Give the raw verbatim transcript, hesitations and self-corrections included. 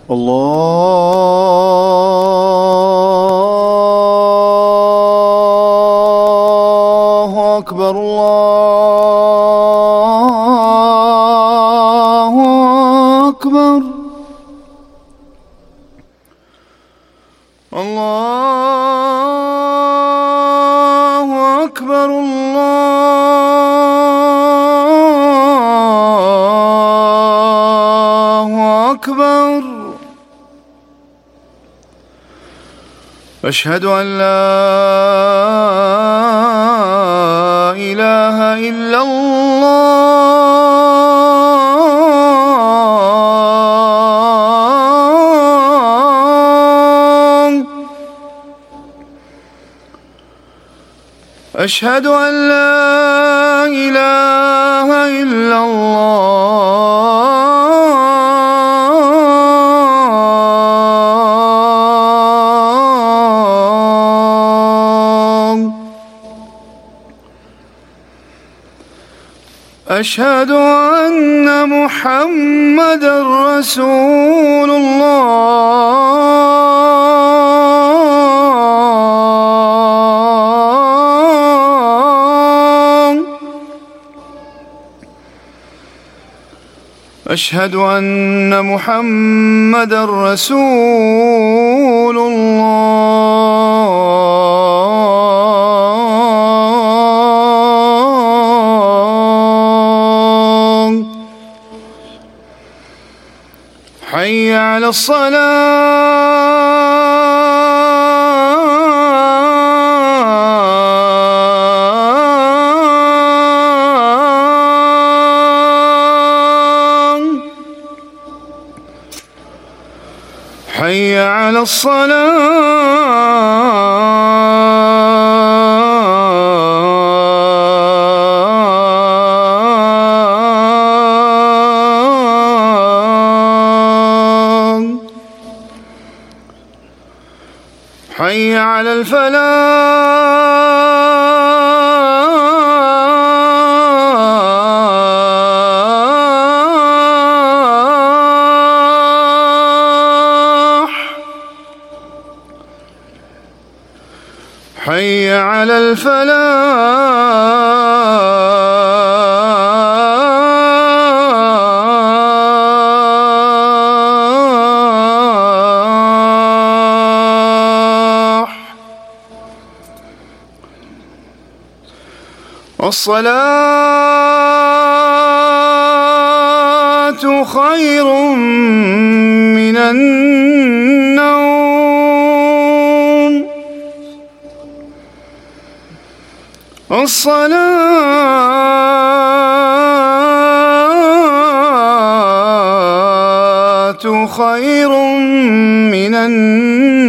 الله أكبر الله أكبر الله أكبر الله أكبر. أشهد أن لا إله إلا الله. أشهد أن لا إله إلا الله. أشهد أن محمدًا رسول الله. أشهد أن محمدًا رسول الله. حي على الصلاة. حي على الصلاة. حي على الفلاح. حي على الفلاح. الصلاة خير من النوم. الصلاة خير من النوم.